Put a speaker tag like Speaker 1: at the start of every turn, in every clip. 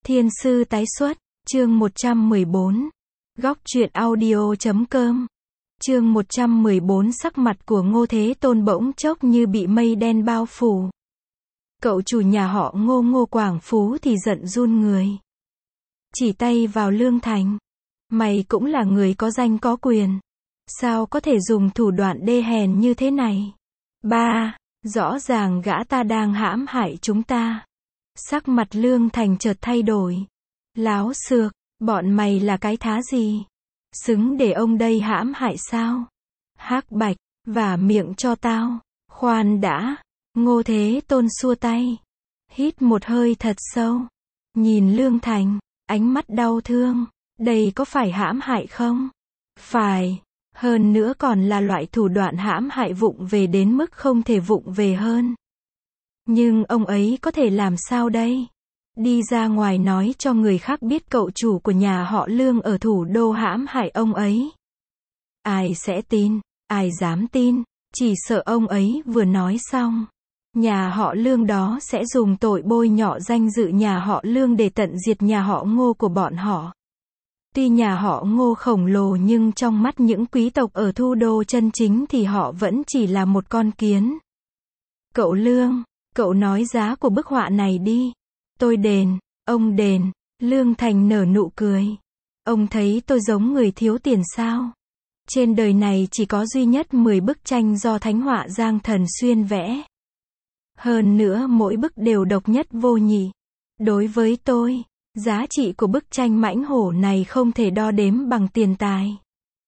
Speaker 1: Thiên sư tái xuất, chương 114. Góc truyện audio.com. Chương 114. Sắc mặt của Ngô Thế Tôn bỗng chốc như bị mây đen bao phủ. Cậu chủ nhà họ Ngô, Ngô Quảng Phú thì giận run người. Chỉ tay vào Lương Thành. Mày cũng là người có danh có quyền. Sao có thể dùng thủ đoạn đê hèn như thế này? Ba, rõ ràng gã ta đang hãm hại chúng ta. Sắc mặt Lương Thành chợt thay đổi. Láo xược, bọn mày là cái thá gì? Xứng để ông đây hãm hại sao? Hắc Bạch, vả miệng cho tao. Khoan đã. Ngô Thế Tôn xua tay. Hít một hơi thật sâu. Nhìn Lương Thành, ánh mắt đau thương. Đây có phải hãm hại không? Phải. Hơn nữa còn là loại thủ đoạn hãm hại vụng về đến mức không thể vụng về hơn. Nhưng ông ấy có thể làm sao đây? Đi ra ngoài nói cho người khác biết cậu chủ của nhà họ Lương ở thủ đô hãm hại ông ấy. Ai sẽ tin? Ai dám tin? Chỉ sợ ông ấy vừa nói xong. Nhà họ Lương đó sẽ dùng tội bôi nhọ danh dự nhà họ Lương để tận diệt nhà họ Ngô của bọn họ. Tuy nhà họ Ngô khổng lồ nhưng trong mắt những quý tộc ở thủ đô chân chính thì họ vẫn chỉ là một con kiến. Cậu Lương, cậu nói giá của bức họa này đi. Tôi đền, ông đền. Lương Thành nở nụ cười. Ông thấy tôi giống người thiếu tiền sao? Trên đời này chỉ có duy nhất 10 bức tranh do thánh họa Giang Thần Xuyên vẽ. Hơn nữa mỗi bức đều độc nhất vô nhị. Đối với tôi, giá trị của bức tranh mãnh hổ này không thể đo đếm bằng tiền tài.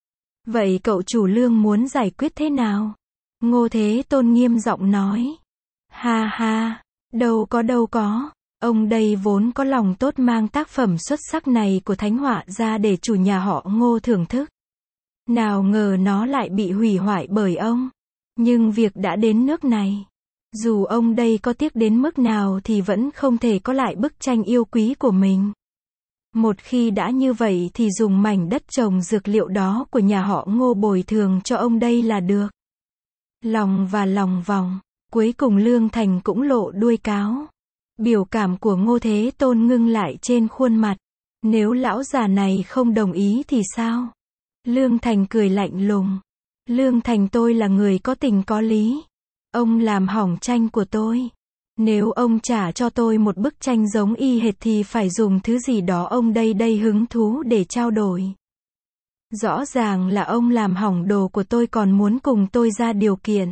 Speaker 1: Vậy cậu chủ Lương muốn giải quyết thế nào? Ngô Thế Tôn nghiêm giọng nói. Ha ha, đâu có. Ông đây vốn có lòng tốt mang tác phẩm xuất sắc này của thánh họa ra để chủ nhà họ Ngô thưởng thức. Nào ngờ nó lại bị hủy hoại bởi ông. Nhưng việc đã đến nước này. Dù ông đây có tiếc đến mức nào thì vẫn không thể có lại bức tranh yêu quý của mình. Một khi đã như vậy thì dùng mảnh đất trồng dược liệu đó của nhà họ Ngô bồi thường cho ông đây là được. Lòng và lòng vòng. Cuối cùng Lương Thành cũng lộ đuôi cáo. Biểu cảm của Ngô Thế Tôn ngưng lại trên khuôn mặt. Nếu lão già này không đồng ý thì sao? Lương Thành cười lạnh lùng. Lương Thành, tôi là người có tình có lý. Ông làm hỏng tranh của tôi. Nếu ông trả cho tôi một bức tranh giống y hệt thì phải dùng thứ gì đó ông đây hứng thú để trao đổi. Rõ ràng là ông làm hỏng đồ của tôi còn muốn cùng tôi ra điều kiện.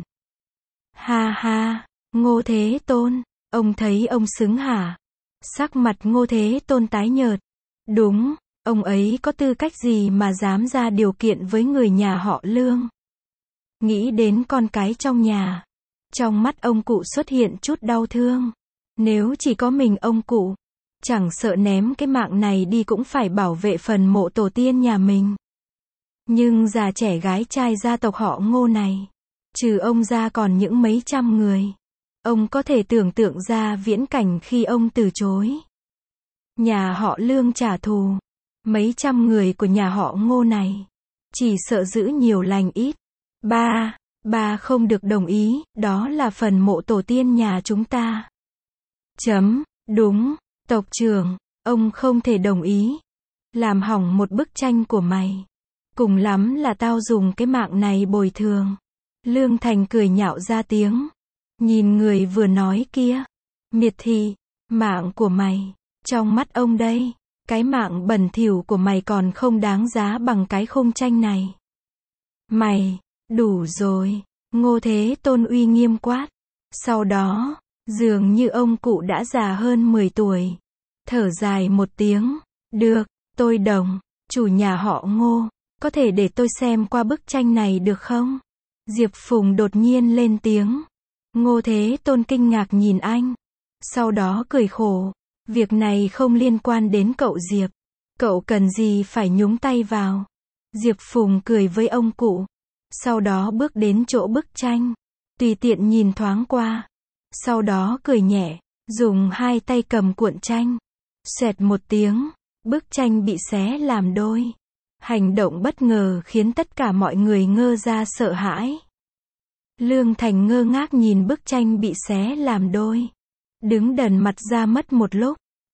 Speaker 1: Ha ha, Ngô Thế Tôn, ông thấy ông xứng hả? Sắc mặt Ngô Thế Tôn tái nhợt. Đúng, ông ấy có tư cách gì mà dám ra điều kiện với người nhà họ Lương? Nghĩ đến con cái trong nhà. Trong mắt ông cụ xuất hiện chút đau thương. Nếu chỉ có mình ông cụ, chẳng sợ ném cái mạng này đi cũng phải bảo vệ phần mộ tổ tiên nhà mình. Nhưng già trẻ gái trai gia tộc họ Ngô này, trừ ông ra còn những mấy trăm người. Ông có thể tưởng tượng ra viễn cảnh khi ông từ chối. Nhà họ Lương trả thù. Mấy trăm người của nhà họ Ngô này. Chỉ sợ giữ nhiều lành ít. Ba không được đồng ý, đó là phần mộ tổ tiên nhà chúng ta. Đúng, tộc trưởng, ông không thể đồng ý. Làm hỏng một bức tranh của mày. Cùng lắm là tao dùng cái mạng này bồi thường. Lương Thành cười nhạo ra tiếng. Nhìn người vừa nói kia. Miệt thị, mạng của mày. Trong mắt ông đây, cái mạng bẩn thỉu của mày còn không đáng giá bằng cái khung tranh này. Mày, đủ rồi. Ngô Thế Tôn uy nghiêm quát. Sau đó, dường như ông cụ đã già hơn 10 tuổi. Thở dài một tiếng. Được, tôi đồng. Chủ nhà họ Ngô, có thể để tôi xem qua bức tranh này được không? Diệp Phùng đột nhiên lên tiếng. Ngô Thế Tôn kinh ngạc nhìn anh. Sau đó cười khổ. Việc này không liên quan đến cậu Diệp. Cậu cần gì phải nhúng tay vào? Diệp Phùng cười với ông cụ. Sau đó bước đến chỗ bức tranh. Tùy tiện nhìn thoáng qua. Sau đó cười nhẹ. Dùng hai tay cầm cuộn tranh. Xoẹt một tiếng. Bức tranh bị xé làm đôi. Hành động bất ngờ khiến tất cả mọi người ngơ ra sợ hãi. Lương Thành ngơ ngác nhìn bức tranh bị xé làm đôi. Đứng đần mặt ra mất một lúc.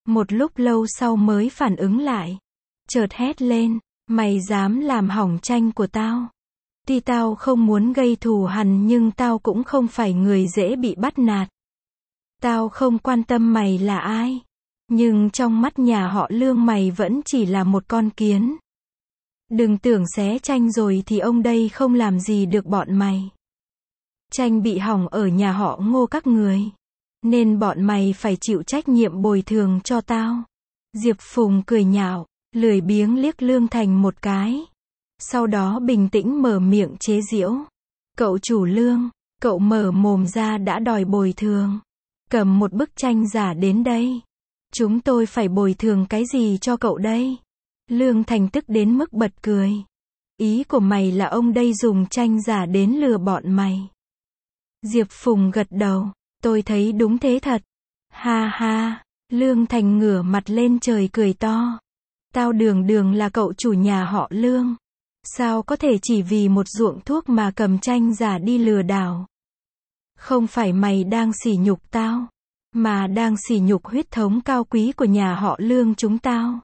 Speaker 1: Một lúc lâu sau mới phản ứng lại. Chợt hét lên, mày dám làm hỏng tranh của tao. Tuy tao không muốn gây thù hằn nhưng tao cũng không phải người dễ bị bắt nạt. Tao không quan tâm mày là ai. Nhưng trong mắt nhà họ Lương mày vẫn chỉ là một con kiến. Đừng tưởng xé tranh rồi thì ông đây không làm gì được bọn mày. Tranh bị hỏng ở nhà họ Ngô các người. Nên bọn mày phải chịu trách nhiệm bồi thường cho tao. Diệp Phùng cười nhạo, lười biếng liếc Lương Thành một cái. Sau đó bình tĩnh mở miệng chế giễu. Cậu chủ Lương, cậu mở mồm ra đã đòi bồi thường. Cầm một bức tranh giả đến đây. Chúng tôi phải bồi thường cái gì cho cậu đây? Lương Thành tức đến mức bật cười. Ý của mày là ông đây dùng tranh giả đến lừa bọn mày. Diệp Phùng gật đầu. Tôi thấy đúng thế thật. Ha ha. Lương Thành ngửa mặt lên trời cười to. Tao đường đường là cậu chủ nhà họ Lương. Sao có thể chỉ vì một ruộng thuốc mà cầm tranh giả đi lừa đảo? Không phải mày đang sỉ nhục tao, mà đang sỉ nhục huyết thống cao quý của nhà họ Lương chúng tao.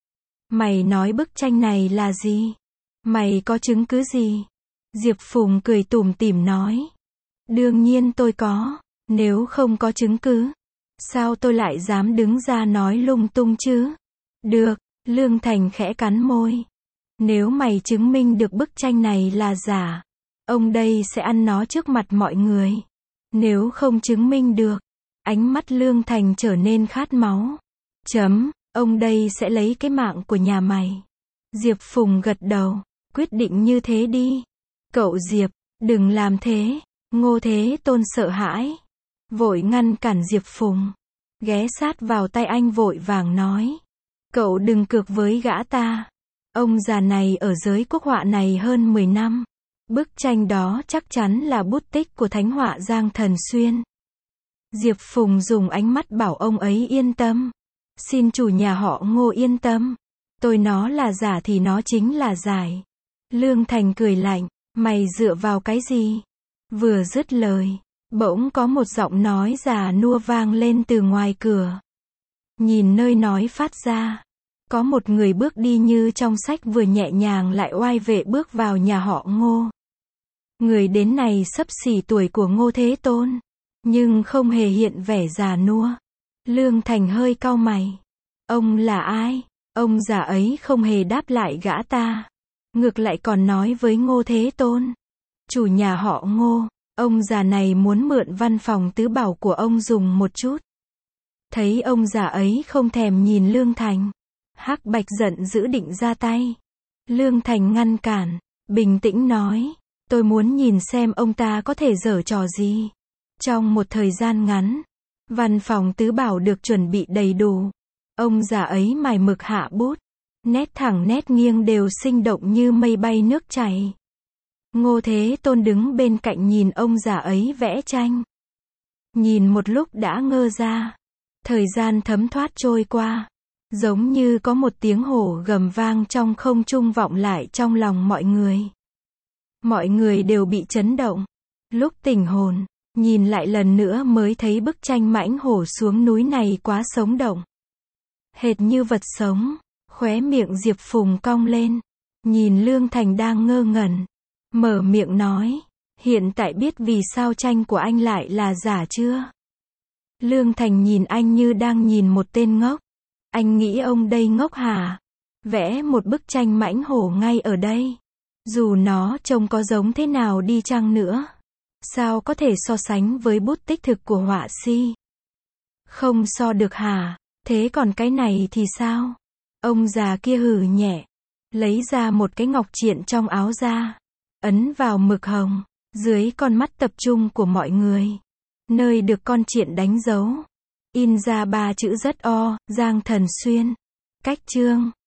Speaker 1: Mày nói bức tranh này là gì? Mày có chứng cứ gì? Diệp Phùng cười tủm tỉm nói. Đương nhiên tôi có, nếu không có chứng cứ, sao tôi lại dám đứng ra nói lung tung chứ? Được, Lương Thành khẽ cắn môi. Nếu mày chứng minh được bức tranh này là giả, ông đây sẽ ăn nó trước mặt mọi người. Nếu không chứng minh được, ánh mắt Lương Thành trở nên khát máu. Ông đây sẽ lấy cái mạng của nhà mày. Diệp Phùng gật đầu, quyết định như thế đi. Cậu Diệp, đừng làm thế. Ngô Thế Tôn sợ hãi, vội ngăn cản Diệp Phùng. Ghé sát vào tay anh vội vàng nói. Cậu đừng cược với gã ta. Ông già này ở giới quốc họa này hơn 10 năm. Bức tranh đó chắc chắn là bút tích của thánh họa Giang Thần Xuyên. Diệp Phùng dùng ánh mắt bảo ông ấy yên tâm. Xin chủ nhà họ Ngô yên tâm. Tôi nó là giả thì nó chính là giải. Lương Thành cười lạnh. Mày dựa vào cái gì? Vừa dứt lời, bỗng có một giọng nói già nua vang lên từ ngoài cửa. Nhìn nơi nói phát ra, có một người bước đi như trong sách vừa nhẹ nhàng lại oai vệ bước vào nhà họ Ngô. Người đến này xấp xỉ tuổi của Ngô Thế Tôn, nhưng không hề hiện vẻ già nua. Lương Thành hơi cau mày. Ông là ai? Ông già ấy không hề đáp lại gã ta. Ngược lại còn nói với Ngô Thế Tôn. Chủ nhà họ Ngô, ông già này muốn mượn văn phòng tứ bảo của ông dùng một chút. Thấy ông già ấy không thèm nhìn Lương Thành, Hắc Bạch giận dữ định ra tay. Lương Thành ngăn cản, bình tĩnh nói, tôi muốn nhìn xem ông ta có thể giở trò gì. Trong một thời gian ngắn, văn phòng tứ bảo được chuẩn bị đầy đủ. Ông già ấy mài mực hạ bút, nét thẳng nét nghiêng đều sinh động như mây bay nước chảy. Ngô Thế Tôn đứng bên cạnh nhìn ông già ấy vẽ tranh. Nhìn một lúc đã ngơ ra. Thời gian thấm thoát trôi qua. Giống như có một tiếng hổ gầm vang trong không trung vọng lại trong lòng mọi người. Mọi người đều bị chấn động. Lúc tỉnh hồn, nhìn lại lần nữa mới thấy bức tranh mãnh hổ xuống núi này quá sống động. Hệt như vật sống. Khóe miệng Diệp Phùng cong lên. Nhìn Lương Thành đang ngơ ngẩn. Mở miệng nói, hiện tại biết vì sao tranh của anh lại là giả chưa? Lương Thành nhìn anh như đang nhìn một tên ngốc. Anh nghĩ ông đây ngốc hả? Vẽ một bức tranh mãnh hổ ngay ở đây. Dù nó trông có giống thế nào đi chăng nữa. Sao có thể so sánh với bút tích thực của họa si? Không so được hả? Thế còn cái này thì sao? Ông già kia hừ nhẹ. Lấy ra một cái ngọc triện trong áo ra. Ấn vào mực hồng, dưới con mắt tập trung của mọi người. Nơi được con triện đánh dấu. In ra 3 chữ rất o, Giang Thần Xuyên. Cách chương.